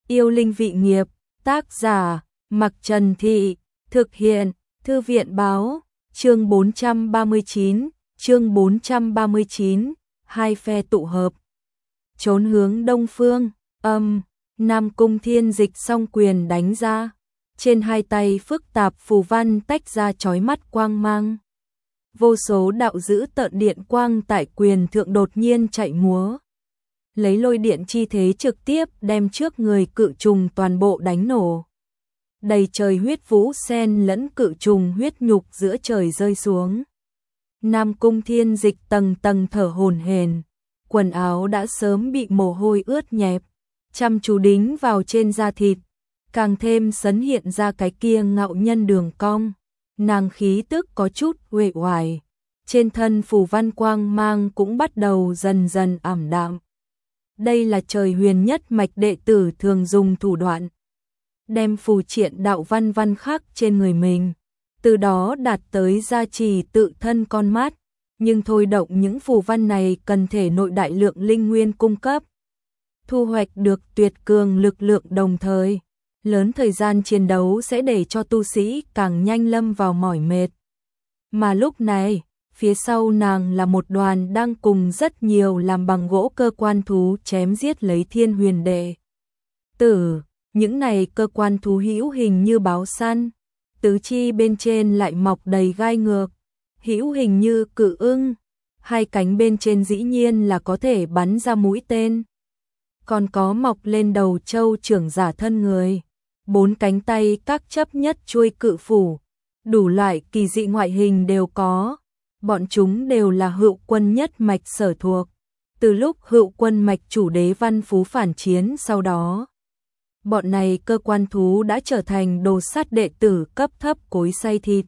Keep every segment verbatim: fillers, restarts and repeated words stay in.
Yêu linh vị nghiệp, tác giả, Mặc Trần Thị, thực hiện, Thư viện báo, chương bốn trăm ba mươi chín, chương bốn trăm ba mươi chín, hai phe tụ hợp. Trốn hướng đông phương, âm, Nam Cung Thiên Dịch song quyền đánh ra, trên hai tay phức tạp phù văn tách ra chói mắt quang mang. Vô số đạo dữ tợn điện quang tại quyền thượng đột nhiên chạy múa, lấy lôi điện chi thế trực tiếp đem trước người cự trùng toàn bộ đánh nổ. Đầy trời huyết vũ sen lẫn cự trùng huyết nhục giữa trời rơi xuống. Nam Cung Thiên Dịch tầng tầng thở hổn hển, quần áo đã sớm bị mồ hôi ướt nhẹp, chăm chú đính vào trên da thịt, càng thêm sấn hiện ra cái kia ngạo nhân đường cong. Nàng khí tức có chút uể oải, trên thân phù văn quang mang cũng bắt đầu dần dần ảm đạm. Đây là trời huyền nhất mạch đệ tử thường dùng thủ đoạn, đem phù triện đạo văn văn khắc trên người mình, từ đó đạt tới gia trì tự thân con mắt, nhưng thôi động những phù văn này cần thể nội đại lượng linh nguyên cung cấp, thu hoạch được tuyệt cường lực lượng đồng thời. Lớn thời gian chiến đấu sẽ để cho tu sĩ càng nhanh lâm vào mỏi mệt. Mà lúc này, phía sau nàng là một đoàn đang cùng rất nhiều làm bằng gỗ cơ quan thú chém giết lấy Thiên Huyền đệ tử. Những này cơ quan thú hữu hình như báo săn, tứ chi bên trên lại mọc đầy gai ngược, hữu hình như cự ưng, hai cánh bên trên dĩ nhiên là có thể bắn ra mũi tên. Còn có mọc lên đầu trâu trưởng giả thân người, bốn cánh tay các chấp nhất chuôi cự phủ, đủ loại kỳ dị ngoại hình đều có. Bọn chúng đều là Hựu Quân nhất mạch sở thuộc. Từ lúc Hựu Quân mạch chủ đế Văn Phú phản chiến sau đó, bọn này cơ quan thú đã trở thành đồ sát đệ tử cấp thấp cối xay thịt.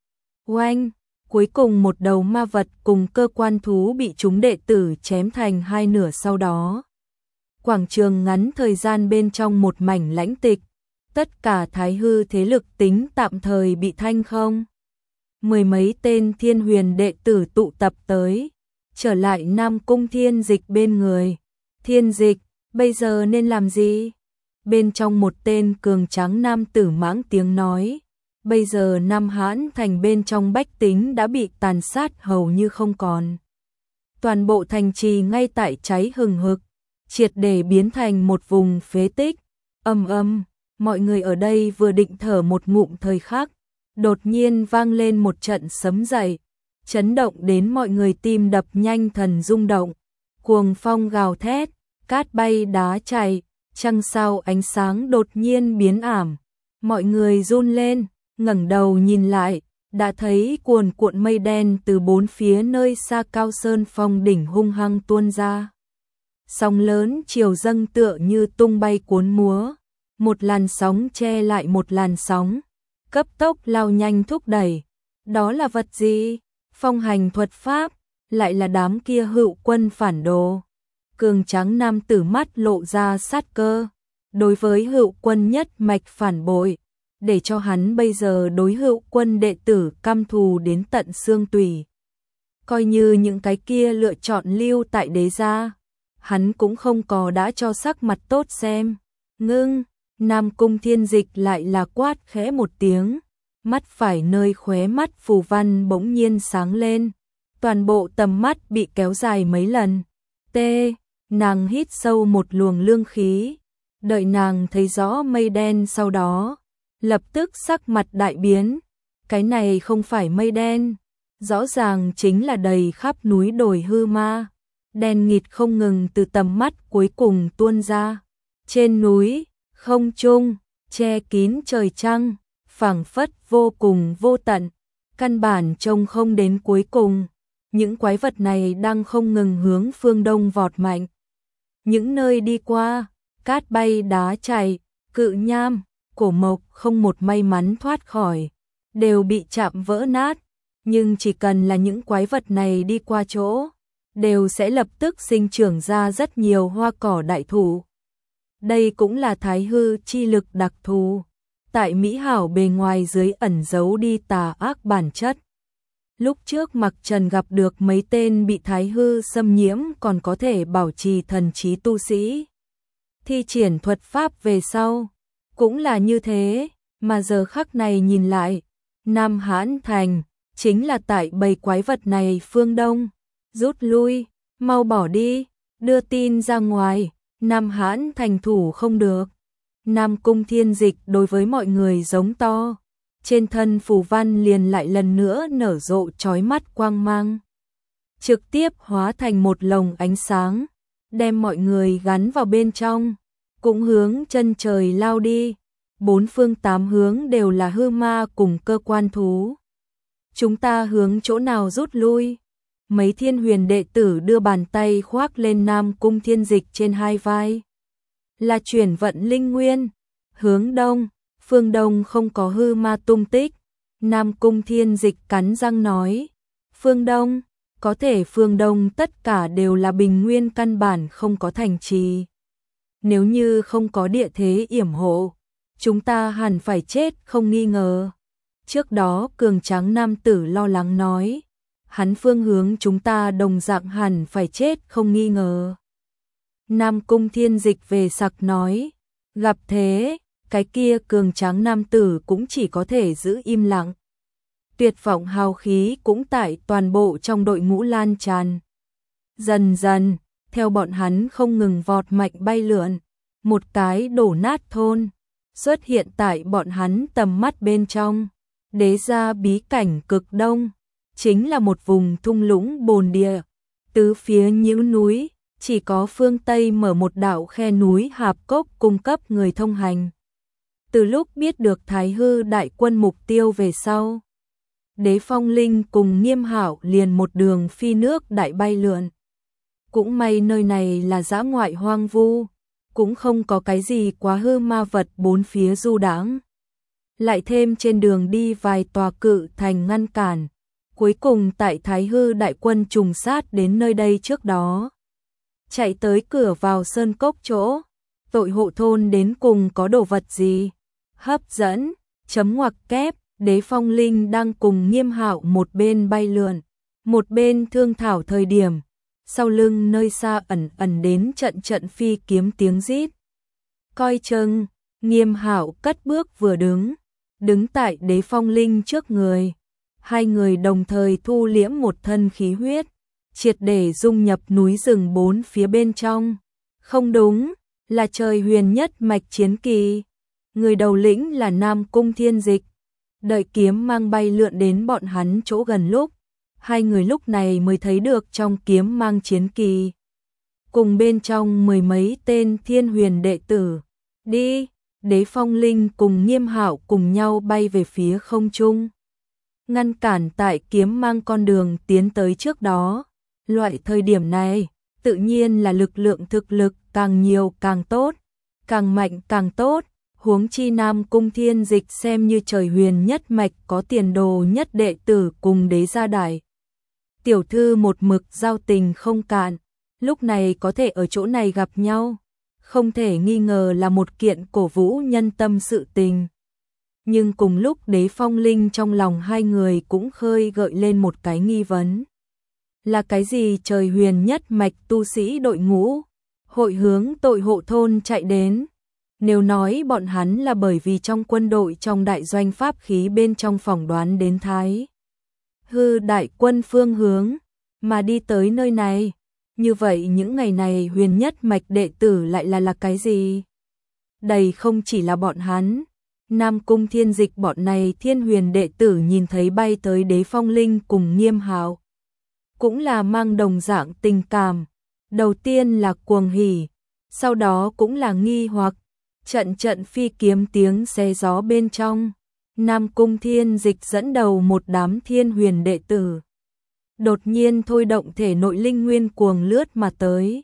Oanh, cuối cùng một đầu ma vật cùng cơ quan thú bị chúng đệ tử chém thành hai nửa sau đó. Quảng trường ngắn thời gian bên trong một mảnh lãnh tịch, tất cả thái hư thế lực tính tạm thời bị thanh không. Mười mấy tên Thiên Huyền đệ tử tụ tập tới, trở lại Nam Cung Thiên Dịch bên người. Thiên Dịch, bây giờ nên làm gì? Bên trong một tên cường tráng nam tử mãng tiếng nói, bây giờ Nam Hãn thành bên trong bách tính đã bị tàn sát hầu như không còn. Toàn bộ thành trì ngay tại cháy hừng hực, triệt để biến thành một vùng phế tích. Âm âm, mọi người ở đây vừa định thở một ngụm thời khắc, đột nhiên vang lên một trận sấm dậy, chấn động đến mọi người tim đập nhanh thần rung động. Cuồng phong gào thét, cát bay đá chảy, trăng sao ánh sáng đột nhiên biến ảm. Mọi người run lên, ngẩng đầu nhìn lại, đã thấy cuồn cuộn mây đen từ bốn phía nơi xa cao sơn phong đỉnh hung hăng tuôn ra. Sóng lớn chiều dâng tựa như tung bay cuốn múa, một làn sóng che lại một làn sóng, cấp tốc lao nhanh thúc đẩy. Đó là vật gì? Phong hành thuật pháp, lại là đám kia Hựu Quân phản đồ. Cường tráng nam tử mắt lộ ra sát cơ, đối với Hựu Quân nhất mạch phản bội, để cho hắn bây giờ đối Hựu Quân đệ tử căm thù đến tận xương tủy. Coi như những cái kia lựa chọn lưu tại đế gia, hắn cũng không có đã cho sắc mặt tốt xem. Ngưng, Nam Cung Thiên Dịch lại là quát khẽ một tiếng, mắt phải nơi khóe mắt phù văn bỗng nhiên sáng lên, toàn bộ tầm mắt bị kéo dài mấy lần. T, nàng hít sâu một luồng lương khí, đợi nàng thấy rõ mây đen sau đó, lập tức sắc mặt đại biến. Cái này không phải mây đen, rõ ràng chính là đầy khắp núi đồi hư ma, đen nghịt không ngừng từ tầm mắt cuối cùng tuôn ra. Trên núi, không trung, che kín trời trăng, phảng phất vô cùng vô tận, căn bản trông không đến cuối cùng. Những quái vật này đang không ngừng hướng phương đông vọt mạnh. Những nơi đi qua, cát bay đá chảy, cự nham, cổ mộc không một may mắn thoát khỏi, đều bị chạm vỡ nát. Nhưng chỉ cần là những quái vật này đi qua chỗ, đều sẽ lập tức sinh trưởng ra rất nhiều hoa cỏ đại thụ. Đây cũng là thái hư chi lực đặc thù, tại mỹ hảo bề ngoài dưới ẩn giấu đi tà ác bản chất. Lúc trước Mặc Trần gặp được mấy tên bị thái hư xâm nhiễm còn có thể bảo trì thần trí tu sĩ, thi triển thuật pháp về sau, cũng là như thế, mà giờ khắc này nhìn lại, Nam Hán Thành, chính là tại bầy quái vật này phương đông, rút lui, mau bỏ đi, đưa tin ra ngoài, Nam Hán Thành thủ không được. Nam Cung Thiên Dịch đối với mọi người giống to, trên thân phù văn liền lại lần nữa nở rộ chói mắt quang mang, trực tiếp hóa thành một lồng ánh sáng, đem mọi người gắn vào bên trong, cũng hướng chân trời lao đi, bốn phương tám hướng đều là hư ma cùng cơ quan thú. Chúng ta hướng chỗ nào rút lui? Mấy thiên huyền đệ tử đưa bàn tay khoác lên Nam Cung Thiên Dịch trên hai vai. Là chuyển vận linh nguyên, hướng đông, phương đông không có hư ma tung tích. Nam Cung Thiên Dịch cắn răng nói, phương đông, có thể phương đông tất cả đều là bình nguyên căn bản không có thành trì. Nếu như không có địa thế yểm hộ, chúng ta hẳn phải chết không nghi ngờ. Trước đó cường tráng nam tử lo lắng nói, hắn phương hướng chúng ta đồng dạng hẳn phải chết không nghi ngờ. Nam Cung Thiên Dịch về sặc nói, gặp thế, cái kia cường tráng nam tử cũng chỉ có thể giữ im lặng. Tuyệt vọng hào khí cũng tại toàn bộ trong đội ngũ lan tràn. Dần dần, theo bọn hắn không ngừng vọt mạnh bay lượn, một cái đổ nát thôn xuất hiện tại bọn hắn tầm mắt bên trong. Đế gia bí cảnh cực đông, chính là một vùng thung lũng bồn địa, tứ phía nhũ núi, chỉ có phương Tây mở một đạo khe núi hạp cốc cung cấp người thông hành. Từ lúc biết được Thái Hư đại quân mục tiêu về sau, Đế Phong Linh cùng Nghiêm Hạo liền một đường phi nước đại bay lượn. Cũng may nơi này là dã ngoại hoang vu, cũng không có cái gì quá hư ma vật bốn phía du đãng. Lại thêm trên đường đi vài tòa cự thành ngăn cản, cuối cùng tại Thái Hư đại quân trùng sát đến nơi đây trước đó. Chạy tới cửa vào sơn cốc chỗ, tội hộ thôn đến cùng có đồ vật gì? Hấp dẫn, chấm ngoặc kép, Đế Phong Linh đang cùng Nghiêm Hạo một bên bay lượn, một bên thương thảo thời điểm, sau lưng nơi xa ẩn ẩn đến trận trận phi kiếm tiếng rít. Coi chừng, Nghiêm Hạo cất bước vừa đứng, đứng tại Đế Phong Linh trước người. Hai người đồng thời thu liễm một thân khí huyết, triệt để dung nhập núi rừng bốn phía bên trong. Không đúng, là trời huyền nhất mạch chiến kỳ. Người đầu lĩnh là Nam Cung Thiên Dịch. Đợi kiếm mang bay lượn đến bọn hắn chỗ gần lúc, hai người lúc này mới thấy được trong kiếm mang chiến kỳ. Cùng bên trong mười mấy tên thiên huyền đệ tử. Đi, Đế Phong Linh cùng Nghiêm Hạo cùng nhau bay về phía không trung. Ngăn cản tại kiếm mang con đường tiến tới trước đó. Loại thời điểm này, tự nhiên là lực lượng thực lực càng nhiều càng tốt, càng mạnh càng tốt. Huống chi Nam Cung Thiên Dịch xem như trời huyền nhất mạch có tiền đồ nhất đệ tử cùng đế gia đại tiểu thư một mực giao tình không cạn, lúc này có thể ở chỗ này gặp nhau, không thể nghi ngờ là một kiện cổ vũ nhân tâm sự tình. Nhưng cùng lúc Đế Phong Linh trong lòng hai người cũng khơi gợi lên một cái nghi vấn. Là cái gì trời huyền nhất mạch tu sĩ đội ngũ, hội hướng tội hộ thôn chạy đến? Nếu nói bọn hắn là bởi vì trong quân đội trong đại doanh pháp khí bên trong phỏng đoán đến Thái Hư đại quân phương hướng, mà đi tới nơi này, như vậy những ngày này huyền nhất mạch đệ tử lại là là cái gì? Đây không chỉ là bọn hắn, Nam Cung Thiên Dịch bọn này thiên huyền đệ tử nhìn thấy bay tới Đế Phong Linh cùng Nghiêm Hạo, cũng là mang đồng dạng tình cảm, đầu tiên là cuồng hỉ, sau đó cũng là nghi hoặc. Trận trận phi kiếm tiếng xé gió bên trong, Nam Cung Thiên Dịch dẫn đầu một đám thiên huyền đệ tử. Đột nhiên thôi động thể nội linh nguyên cuồng lướt mà tới.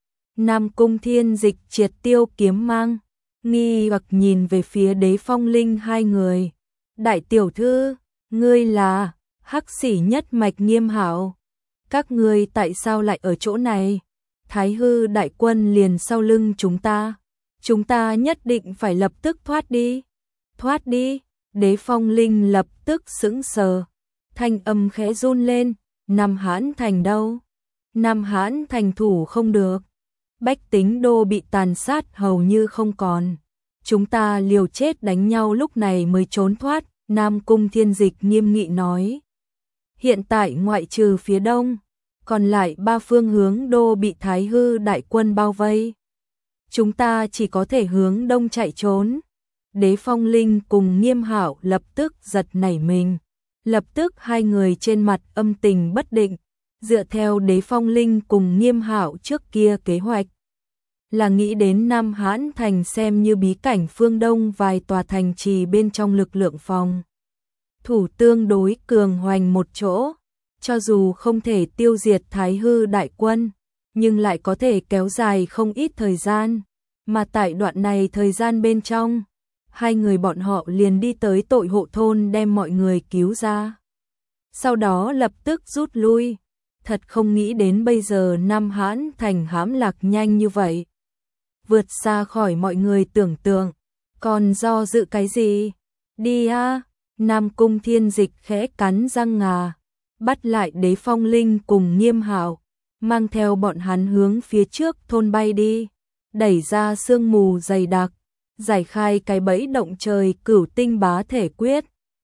Nam Cung Thiên Dịch triệt tiêu kiếm mang, nghi hoặc nhìn về phía Đế Phong Linh hai người. Đại tiểu thư, ngươi là Hắc Sĩ nhất mạch Nghiêm Hạo. Các ngươi tại sao lại ở chỗ này? Thái Hư đại quân liền sau lưng chúng ta. Chúng ta nhất định phải lập tức thoát đi. Thoát đi, Đế Phong Linh lập tức sững sờ. Thanh âm khẽ run lên, Nam Hán Thành đâu? Nam Hán Thành thủ không được. bách tính đô bị tàn sát hầu như không còn. Chúng ta liều chết đánh nhau lúc này mới trốn thoát, Nam Cung Thiên Dịch nghiêm nghị nói. Hiện tại ngoại trừ phía đông, còn lại ba phương hướng đô bị Thái Hư đại quân bao vây. Chúng ta chỉ có thể hướng đông chạy trốn. Đế Phong Linh cùng Nghiêm Hạo lập tức giật nảy mình. Lập tức hai người trên mặt âm tình bất định, dựa theo Đế Phong Linh cùng Nghiêm Hạo trước kia kế hoạch. Là nghĩ đến Nam Hãn Thành xem như bí cảnh phương Đông vài tòa thành trì bên trong lực lượng phòng thủ tương đối cường hoành một chỗ, cho dù không thể tiêu diệt Thái Hư đại quân, nhưng lại có thể kéo dài không ít thời gian, mà tại đoạn này thời gian bên trong, hai người bọn họ liền đi tới tội hộ thôn đem mọi người cứu ra. Sau đó lập tức rút lui, thật không nghĩ đến bây giờ Nam Hãn Thành hãm lạc nhanh như vậy. Vượt xa khỏi mọi người tưởng tượng, còn do dự cái gì? Đi a! Nam Cung Thiên Dịch khẽ cắn răng ngà, bắt lại Đế Phong Linh cùng Nghiêm Hạo, mang theo bọn hắn hướng phía trước thôn bay đi, đẩy ra sương mù dày đặc, giải khai cái bẫy động trời cửu tinh bá thể quyết,